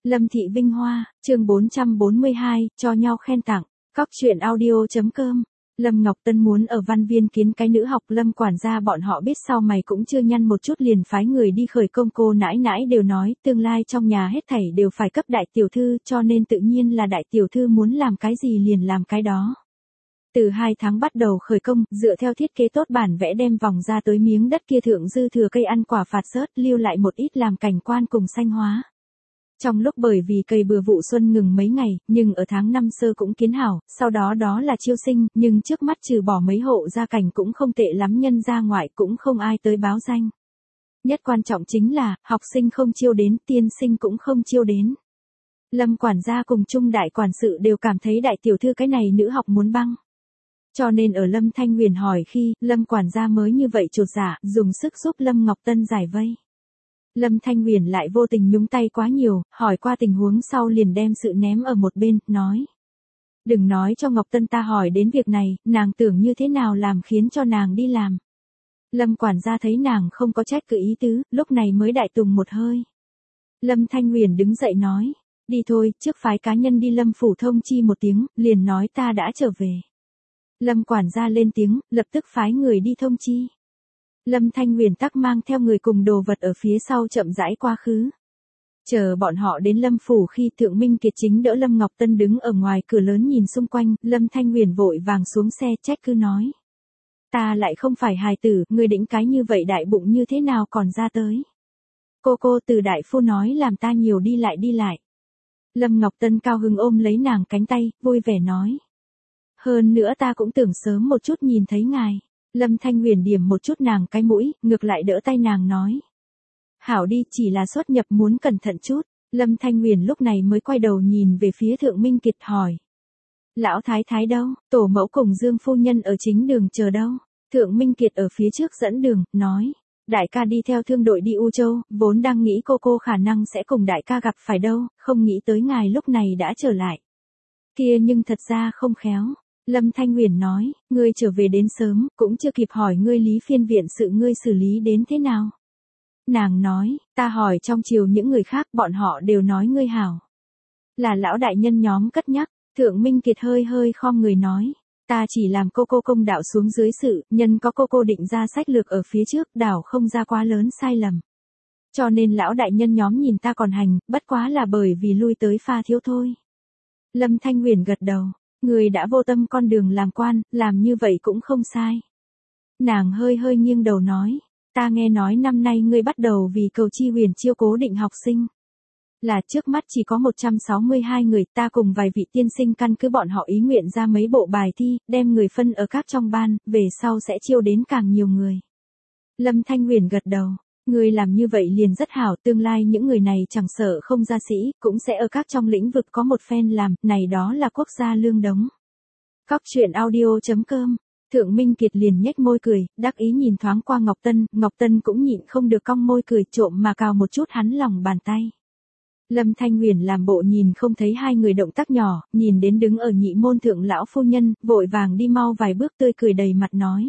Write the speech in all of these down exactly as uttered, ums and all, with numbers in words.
Lâm Thị Vinh Hoa, chương bốn trăm bốn mươi hai, cho nhau khen tặng, cóc truyện audio.com. Lâm Ngọc Tân muốn ở Văn Viên kiến cái nữ học, Lâm quản gia bọn họ biết sau mày cũng chưa nhăn một chút liền phái người đi khởi công, cô nãi nãi đều nói tương lai trong nhà hết thảy đều phải cấp đại tiểu thư, cho nên tự nhiên là đại tiểu thư muốn làm cái gì liền làm cái đó. Từ hai tháng bắt đầu khởi công, dựa theo thiết kế tốt bản vẽ đem vòng ra tới miếng đất kia thượng dư thừa cây ăn quả phạt sớt, lưu lại một ít làm cảnh quan cùng xanh hóa. Trong lúc bởi vì cây bừa vụ xuân ngừng mấy ngày, nhưng ở tháng năm sơ cũng kiến hảo, sau đó đó là chiêu sinh, nhưng trước mắt trừ bỏ mấy hộ gia cảnh cũng không tệ lắm, nhân ra ngoại cũng không ai tới báo danh. Nhất quan trọng chính là, học sinh không chiêu đến, tiên sinh cũng không chiêu đến. Lâm quản gia cùng Trung đại quản sự đều cảm thấy đại tiểu thư cái này nữ học muốn băng. Cho nên ở Lâm Thanh Huyền hỏi khi, Lâm quản gia mới như vậy chột dạ, dùng sức giúp Lâm Ngọc Tân giải vây. Lâm Thanh Huyền lại vô tình nhúng tay quá nhiều, hỏi qua tình huống sau liền đem sự ném ở một bên, nói. Đừng nói cho Ngọc Tân ta hỏi đến việc này, nàng tưởng như thế nào làm khiến cho nàng đi làm. Lâm quản gia thấy nàng không có trách cứ ý tứ, lúc này mới đại tùng một hơi. Lâm Thanh Huyền đứng dậy nói, đi thôi, trước phái cá nhân đi Lâm phủ thông chi một tiếng, liền nói ta đã trở về. Lâm quản gia lên tiếng, lập tức phái người đi thông chi. Lâm Thanh Huyền tắc mang theo người cùng đồ vật ở phía sau chậm rãi quá khứ. Chờ bọn họ đến Lâm phủ khi Thượng Minh Kiệt chính đỡ Lâm Ngọc Tân đứng ở ngoài cửa lớn nhìn xung quanh, Lâm Thanh Huyền vội vàng xuống xe trách cứ nói. Ta lại không phải hài tử, người đĩnh cái như vậy đại bụng như thế nào còn ra tới. Cô cô từ đại phu nói làm ta nhiều đi lại đi lại. Lâm Ngọc Tân cao hứng ôm lấy nàng cánh tay, vui vẻ nói. Hơn nữa ta cũng tưởng sớm một chút nhìn thấy ngài. Lâm Thanh Huyền điểm một chút nàng cái mũi, ngược lại đỡ tay nàng nói. Hảo đi, chỉ là xuất nhập muốn cẩn thận chút. Lâm Thanh Huyền lúc này mới quay đầu nhìn về phía Thượng Minh Kiệt hỏi. Lão thái thái đâu, tổ mẫu cùng Dương phu nhân ở chính đường chờ đâu. Thượng Minh Kiệt ở phía trước dẫn đường, nói. Đại ca đi theo thương đội đi U Châu, vốn đang nghĩ cô cô khả năng sẽ cùng đại ca gặp phải đâu, không nghĩ tới ngài lúc này đã trở lại. Kia nhưng thật ra không khéo. Lâm Thanh Huyền nói, ngươi trở về đến sớm, cũng chưa kịp hỏi ngươi Lý Phiên viện sự ngươi xử lý đến thế nào. Nàng nói, ta hỏi trong triều những người khác, bọn họ đều nói ngươi hảo. Là lão đại nhân nhóm cất nhắc, Thượng Minh Kiệt hơi hơi khom người nói, ta chỉ làm cô cô công đạo xuống dưới sự, nhân có cô cô định ra sách lược ở phía trước, đảo không ra quá lớn sai lầm. Cho nên lão đại nhân nhóm nhìn ta còn hành, bất quá là bởi vì lui tới pha thiếu thôi. Lâm Thanh Huyền gật đầu. Người đã vô tâm con đường làm quan, làm như vậy cũng không sai. Nàng hơi hơi nghiêng đầu nói, ta nghe nói năm nay ngươi bắt đầu vì cầu chi huyền chiêu cố định học sinh. Là trước mắt chỉ có một trăm sáu mươi hai người, ta cùng vài vị tiên sinh căn cứ bọn họ ý nguyện ra mấy bộ bài thi, đem người phân ở các trong ban, về sau sẽ chiêu đến càng nhiều người. Lâm Thanh Huyền gật đầu. Người làm như vậy liền rất hảo, tương lai những người này chẳng sợ không gia sĩ, cũng sẽ ở các trong lĩnh vực có một phen làm, này đó là quốc gia lương đống. Cóc truyện audio.com. Thượng Minh Kiệt liền nhếch môi cười, đắc ý nhìn thoáng qua Ngọc Tân, Ngọc Tân cũng nhịn không được cong môi cười, trộm mà cào một chút hắn lòng bàn tay. Lâm Thanh Huyền làm bộ nhìn không thấy hai người động tác nhỏ, nhìn đến đứng ở nhị môn thượng lão phu nhân, vội vàng đi mau vài bước tươi cười đầy mặt nói.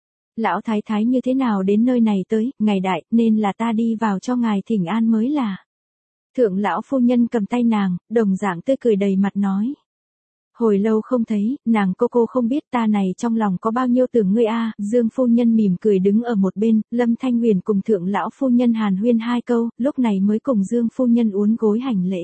Lão thái thái như thế nào đến nơi này tới, ngài đại, nên là ta đi vào cho ngài thỉnh an mới là. Thượng lão phu nhân cầm tay nàng, đồng dạng tươi cười đầy mặt nói. Hồi lâu không thấy, nàng cô cô không biết ta này trong lòng có bao nhiêu tưởng ngươi a. Dương phu nhân mỉm cười đứng ở một bên, Lâm Thanh Huyền cùng thượng lão phu nhân hàn huyên hai câu, lúc này mới cùng Dương phu nhân uốn gối hành lễ.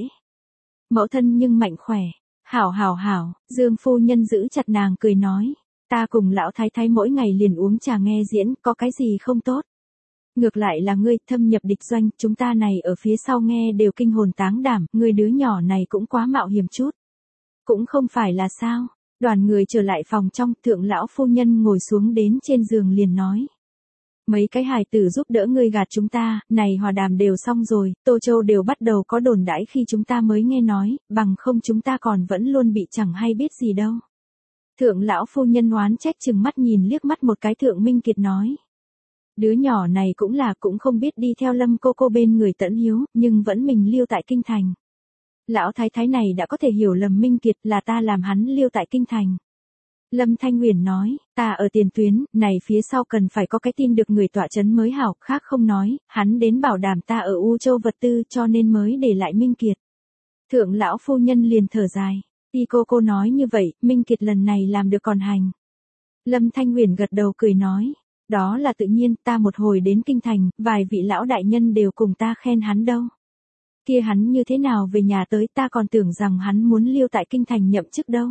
Mẫu thân nhưng mạnh khỏe, hảo hảo hảo, Dương phu nhân giữ chặt nàng cười nói. Ta cùng lão thái thái mỗi ngày liền uống trà nghe diễn, có cái gì không tốt. Ngược lại là ngươi, thâm nhập địch doanh, chúng ta này ở phía sau nghe đều kinh hồn táng đảm, ngươi đứa nhỏ này cũng quá mạo hiểm chút. Cũng không phải là sao. Đoàn người trở lại phòng trong, thượng lão phu nhân ngồi xuống đến trên giường liền nói. Mấy cái hài tử giúp đỡ ngươi gạt chúng ta, này hòa đàm đều xong rồi, Tô Châu đều bắt đầu có đồn đãi khi chúng ta mới nghe nói, bằng không chúng ta còn vẫn luôn bị chẳng hay biết gì đâu. Thượng lão phu nhân oán trách chừng mắt nhìn liếc mắt một cái Thượng Minh Kiệt nói. Đứa nhỏ này cũng là cũng không biết đi theo Lâm cô cô bên người tẫn hiếu, nhưng vẫn mình lưu tại kinh thành. Lão thái thái này đã có thể hiểu lầm Minh Kiệt là ta làm hắn lưu tại kinh thành. Lâm Thanh Huyền nói, ta ở tiền tuyến, này phía sau cần phải có cái tin được người tọa chấn mới hảo, khác không nói, hắn đến bảo đảm ta ở U Châu vật tư cho nên mới để lại Minh Kiệt. Thượng lão phu nhân liền thở dài. Y cô cô nói như vậy, Minh Kiệt lần này làm được còn hành. Lâm Thanh Huyền gật đầu cười nói. Đó là tự nhiên, ta một hồi đến kinh thành, vài vị lão đại nhân đều cùng ta khen hắn đâu. Kia hắn như thế nào về nhà tới, ta còn tưởng rằng hắn muốn lưu tại kinh thành nhậm chức đâu.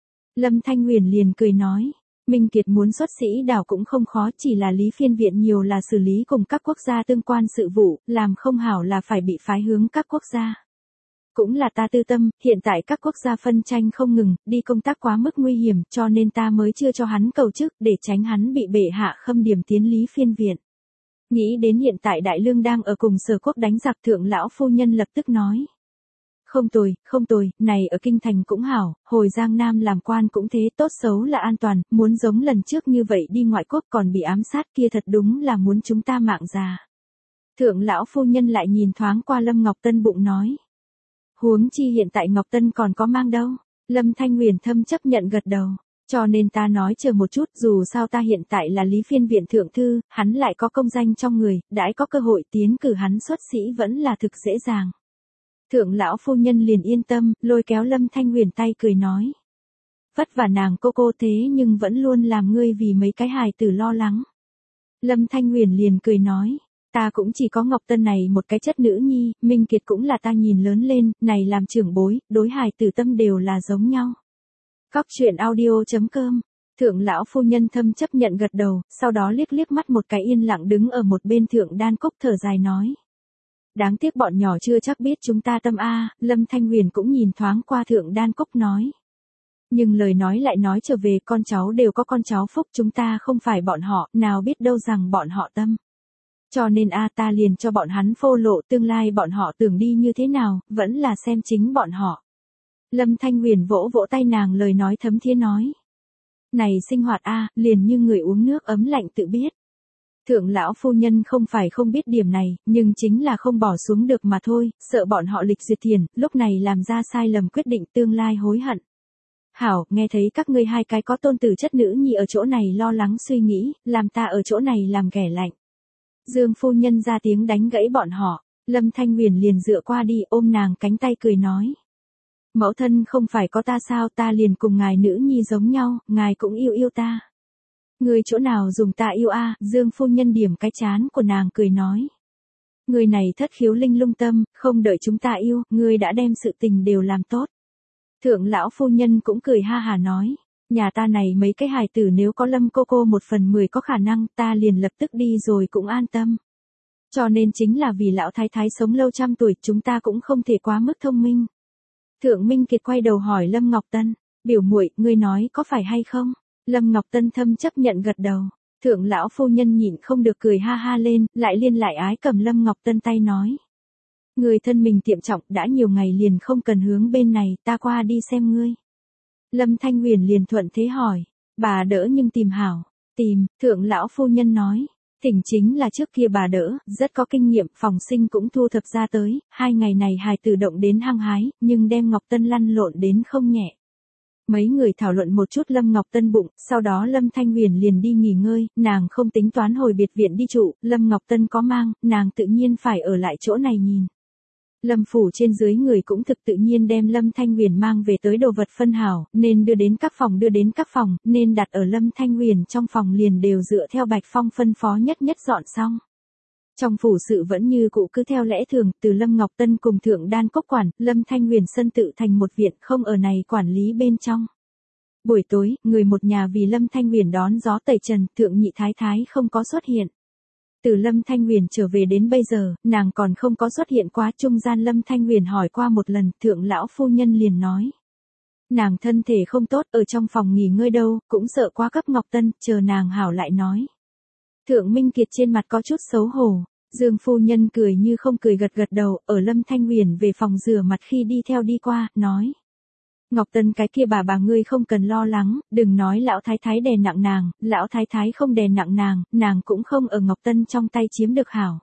Lâm Thanh Huyền liền cười nói. Minh Kiệt muốn xuất sĩ đảo cũng không khó, chỉ là Lý Phiên Viện nhiều là xử lý cùng các quốc gia tương quan sự vụ, làm không hảo là phải bị phái hướng các quốc gia. Cũng là ta tư tâm, hiện tại các quốc gia phân tranh không ngừng, đi công tác quá mức nguy hiểm, cho nên ta mới chưa cho hắn cầu chức, để tránh hắn bị bệ hạ khâm điểm tiến Lý Phiên Viện. Nghĩ đến hiện tại Đại Lương đang ở cùng Sở Quốc đánh giặc, Thượng lão phu nhân lập tức nói. Không tồi, không tồi, này ở kinh thành cũng hảo, hồi Giang Nam làm quan cũng thế, tốt xấu là an toàn, muốn giống lần trước như vậy đi ngoại quốc còn bị ám sát kia thật đúng là muốn chúng ta mạng già. Thượng lão phu nhân lại nhìn thoáng qua Lâm Ngọc Tân bụng nói. Huống chi hiện tại Ngọc Tân còn có mang đâu. Lâm Thanh Huyền thâm chấp nhận gật đầu. Cho nên ta nói chờ một chút, dù sao ta hiện tại là Lý Phiên Viện thượng thư, hắn lại có công danh trong người, đãi có cơ hội tiến cử hắn xuất sĩ vẫn là thực dễ dàng. Thượng lão phu nhân liền yên tâm, lôi kéo Lâm Thanh Huyền tay cười nói. Vất vả nàng cô cô thế nhưng vẫn luôn làm ngươi vì mấy cái hài tử lo lắng. Lâm Thanh Huyền liền cười nói. Ta cũng chỉ có Ngọc Tân này một cái chất nữ nhi, Minh Kiệt cũng là ta nhìn lớn lên, này làm trưởng bối, đối hài tử tâm đều là giống nhau. Cóc truyện audio chấm com. Thượng lão phu nhân thâm chấp nhận gật đầu, sau đó liếc liếc mắt một cái yên lặng đứng ở một bên Thượng Đan Cốc thở dài nói. Đáng tiếc bọn nhỏ chưa chắc biết chúng ta tâm a. Lâm Thanh Huyền cũng nhìn thoáng qua Thượng Đan Cốc nói. Nhưng lời nói lại nói trở về, con cháu đều có con cháu phúc, chúng ta không phải bọn họ, nào biết đâu rằng bọn họ tâm. Cho nên a ta liền cho bọn hắn phô lộ, tương lai bọn họ tưởng đi như thế nào, vẫn là xem chính bọn họ. Lâm Thanh Huyền vỗ vỗ tay nàng, lời nói thấm thía nói. Này sinh hoạt a, liền như người uống nước ấm lạnh tự biết. Thượng lão phu nhân không phải không biết điểm này, nhưng chính là không bỏ xuống được mà thôi, sợ bọn họ lịch diệt thiền, lúc này làm ra sai lầm quyết định, tương lai hối hận. Hảo, nghe thấy các ngươi hai cái có tôn tử chất nữ nhi ở chỗ này lo lắng suy nghĩ, làm ta ở chỗ này làm ghẻ lạnh. Dương phu nhân ra tiếng đánh gãy bọn họ, Lâm Thanh Huyền liền dựa qua đi ôm nàng cánh tay cười nói. Mẫu thân không phải có ta sao, ta liền cùng ngài nữ nhi giống nhau, ngài cũng yêu yêu ta. Người chỗ nào dùng ta yêu a? Dương phu nhân điểm cái chán của nàng cười nói. Người này thất khiếu linh lung tâm, không đợi chúng ta yêu, người đã đem sự tình đều làm tốt. Thượng lão phu nhân cũng cười ha hà nói. Nhà ta này mấy cái hài tử nếu có Lâm cô cô một phần mười có khả năng, ta liền lập tức đi rồi cũng an tâm. Cho nên chính là vì lão thái thái sống lâu trăm tuổi, chúng ta cũng không thể quá mức thông minh. Thượng Minh Kiệt quay đầu hỏi Lâm Ngọc Tân, biểu muội, ngươi nói có phải hay không? Lâm Ngọc Tân thâm chấp nhận gật đầu. Thượng lão phu nhân nhịn không được cười ha ha lên, lại liên lại ái cầm Lâm Ngọc Tân tay nói. Người thân mình tiệm trọng, đã nhiều ngày liền không cần hướng bên này, ta qua đi xem ngươi. Lâm Thanh Huyền liền thuận thế hỏi, bà đỡ nhưng tìm hảo, tìm, thượng lão phu nhân nói, thỉnh chính là trước kia bà đỡ, rất có kinh nghiệm, phòng sinh cũng thu thập ra tới, hai ngày này hài tử động đến hăng hái, nhưng đem Ngọc Tân lăn lộn đến không nhẹ. Mấy người thảo luận một chút Lâm Ngọc Tân bụng, sau đó Lâm Thanh Huyền liền đi nghỉ ngơi, nàng không tính toán hồi biệt viện đi trụ, Lâm Ngọc Tân có mang, nàng tự nhiên phải ở lại chỗ này nhìn. Lâm phủ trên dưới người cũng thực tự nhiên đem Lâm Thanh Huyền mang về tới đồ vật phân hảo, nên đưa đến các phòng đưa đến các phòng, nên đặt ở Lâm Thanh Huyền trong phòng liền đều dựa theo Bạch Phong phân phó nhất nhất dọn xong. Trong phủ sự vẫn như cũ cứ theo lẽ thường, từ Lâm Ngọc Tân cùng Thượng Đan Cốc quản, Lâm Thanh Huyền sân tự thành một viện, không ở này quản lý bên trong. Buổi tối, người một nhà vì Lâm Thanh Huyền đón gió tẩy trần, Thượng Nhị Thái Thái không có xuất hiện. Từ Lâm Thanh Huyền trở về đến bây giờ, nàng còn không có xuất hiện quá, trung gian Lâm Thanh Huyền hỏi qua một lần, Thượng lão phu nhân liền nói. Nàng thân thể không tốt, ở trong phòng nghỉ ngơi đâu, cũng sợ quá cấp Ngọc Tân, chờ nàng hảo lại nói. Thượng Minh Kiệt trên mặt có chút xấu hổ, Dương phu nhân cười như không cười gật gật đầu, ở Lâm Thanh Huyền về phòng rửa mặt khi đi theo đi qua, nói. Ngọc Tân cái kia bà bà ngươi không cần lo lắng, đừng nói lão thái thái đè nặng nàng, lão thái thái không đè nặng nàng, nàng cũng không ở Ngọc Tân trong tay chiếm được hảo.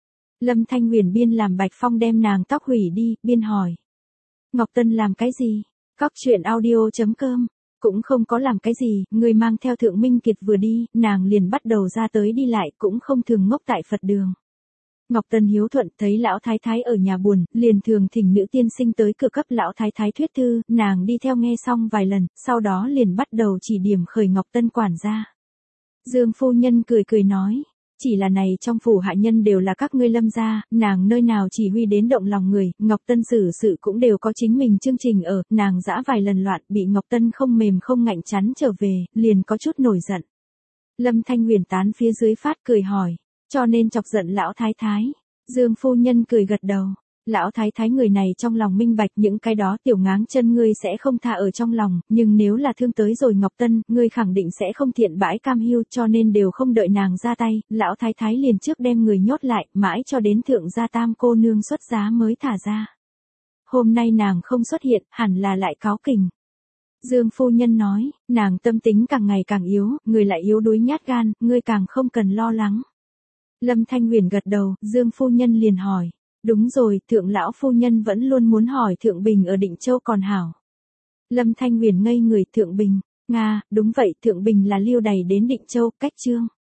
Lâm Thanh Huyền biên làm Bạch Phong đem nàng tóc hủy đi, biên hỏi. Ngọc Tân làm cái gì? Cóc truyện audio chấm com. Cũng không có làm cái gì, người mang theo Thượng Minh Kiệt vừa đi, nàng liền bắt đầu ra tới đi lại, cũng không thường ngốc tại Phật đường. Ngọc Tân hiếu thuận thấy lão thái thái ở nhà buồn, liền thường thỉnh nữ tiên sinh tới cửa cấp lão thái thái thuyết thư, nàng đi theo nghe xong vài lần, sau đó liền bắt đầu chỉ điểm khởi Ngọc Tân quản gia. Dương phu nhân cười cười nói, chỉ là này trong phủ hạ nhân đều là các ngươi Lâm gia, nàng nơi nào chỉ huy đến động lòng người, Ngọc Tân xử sự cũng đều có chính mình chương trình ở, nàng dã vài lần loạn bị Ngọc Tân không mềm không ngạnh chắn trở về, liền có chút nổi giận. Lâm Thanh Huyền tán phía dưới phát cười hỏi, cho nên chọc giận lão thái thái. Dương phu nhân cười gật đầu. Lão thái thái người này trong lòng minh bạch những cái đó tiểu ngáng chân ngươi sẽ không tha ở trong lòng, nhưng nếu là thương tới rồi Ngọc Tân, ngươi khẳng định sẽ không thiện bãi cam hiu, cho nên đều không đợi nàng ra tay, lão thái thái liền trước đem người nhốt lại, mãi cho đến thượng gia tam cô nương xuất giá mới thả ra. Hôm nay nàng không xuất hiện, hẳn là lại cáo kỉnh. Dương phu nhân nói, nàng tâm tính càng ngày càng yếu, người lại yếu đuối nhát gan, ngươi càng không cần lo lắng. Lâm Thanh Huyền gật đầu, Dương phu nhân liền hỏi. Đúng rồi, thượng lão phu nhân vẫn luôn muốn hỏi Thượng Bình ở Định Châu còn hảo. Lâm Thanh Huyền ngây người, Thượng Bình, Nga, đúng vậy, Thượng Bình là lưu đày đến Định Châu, cách Trương.